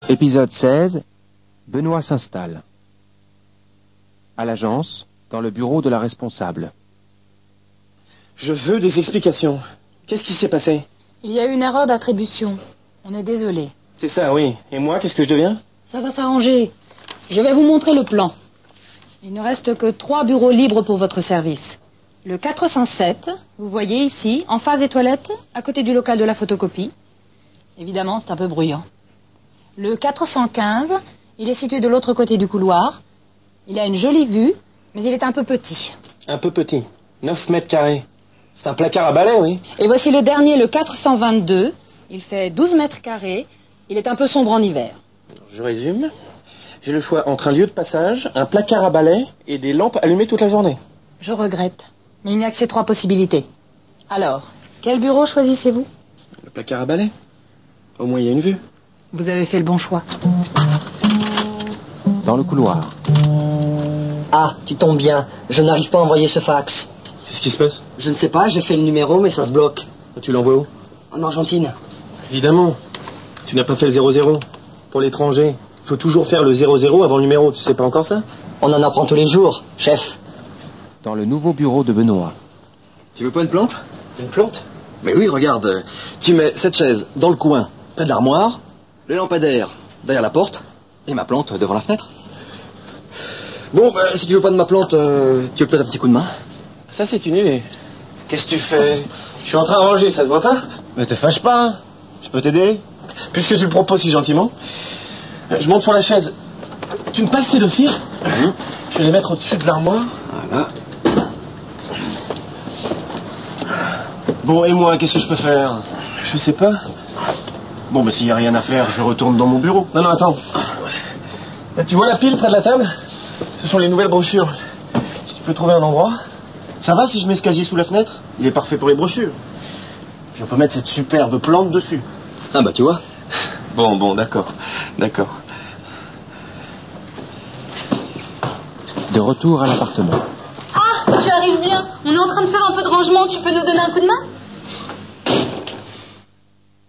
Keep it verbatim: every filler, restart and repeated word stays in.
Épisode seize. Benoît s'installe. À l'agence, dans le bureau de la responsable. Je veux des explications. Qu'est-ce qui s'est passé? Il y a eu une erreur d'attribution. On est désolé. C'est ça, oui. Et moi, qu'est-ce que je deviens? Ça va s'arranger. Je vais vous montrer le plan. Il ne reste que trois bureaux libres pour votre service. Le quatre cent sept, vous voyez ici, en face des toilettes, à côté du local de la photocopie. Évidemment, c'est un peu bruyant. Le quatre cent quinze, il est situé de l'autre côté du couloir. Il a une jolie vue, mais il est un peu petit. Un peu petit. neuf mètres carrés. C'est un placard à balai, oui. Et voici le dernier, le quatre cent vingt-deux. Il fait douze mètres carrés. Il est un peu sombre en hiver. Je résume. J'ai le choix entre un lieu de passage, un placard à balai et des lampes allumées toute la journée. Je regrette, mais il n'y a que ces trois possibilités. Alors, quel bureau choisissez-vous? Le placard à balai. Au moins, il y a une vue. Vous avez fait le bon choix. Dans le couloir. Ah, tu tombes bien. Je n'arrive pas à envoyer ce fax. Qu'est-ce qui se passe? Je ne sais pas, j'ai fait le numéro, mais ça se bloque. Tu l'envoies où? En Argentine. Évidemment. Tu n'as pas fait le zéro zéro. Pour l'étranger, il faut toujours faire le zéro zéro avant le numéro. Tu sais pas encore ça? On en apprend tous les jours, chef. Dans le nouveau bureau de Benoît. Tu veux pas une plante? Une plante? Mais oui, regarde. Tu mets cette chaise dans le coin, près de l'armoire, le lampadaire derrière la porte, et ma plante devant la fenêtre. Bon, bah, si tu veux pas de ma plante, euh, tu veux peut-être un petit coup de main? Ça, c'est une idée. Qu'est-ce que tu fais? Je suis en train de ranger, ça se voit pas? Mais te fâche pas, hein. Je peux t'aider? Puisque tu le proposes si gentiment. Je monte sur la chaise. Tu me passes ces dossiers? Mmh. Je vais les mettre au-dessus de l'armoire. Voilà. Bon, et moi, qu'est-ce que je peux faire? Je sais pas. Bon, bah s'il n'y a rien à faire, je retourne dans mon bureau. Non, non, attends. Tu vois la pile près de la table? Ce sont les nouvelles brochures. Si tu peux trouver un endroit. Ça va si je mets ce casier sous la fenêtre? Il est parfait pour les brochures. Puis on peut mettre cette superbe plante dessus. Ah bah tu vois. Bon, bon, d'accord. D'accord. De retour à l'appartement. Ah, tu arrives bien. On est en train de faire un peu de rangement. Tu peux nous donner un coup de main?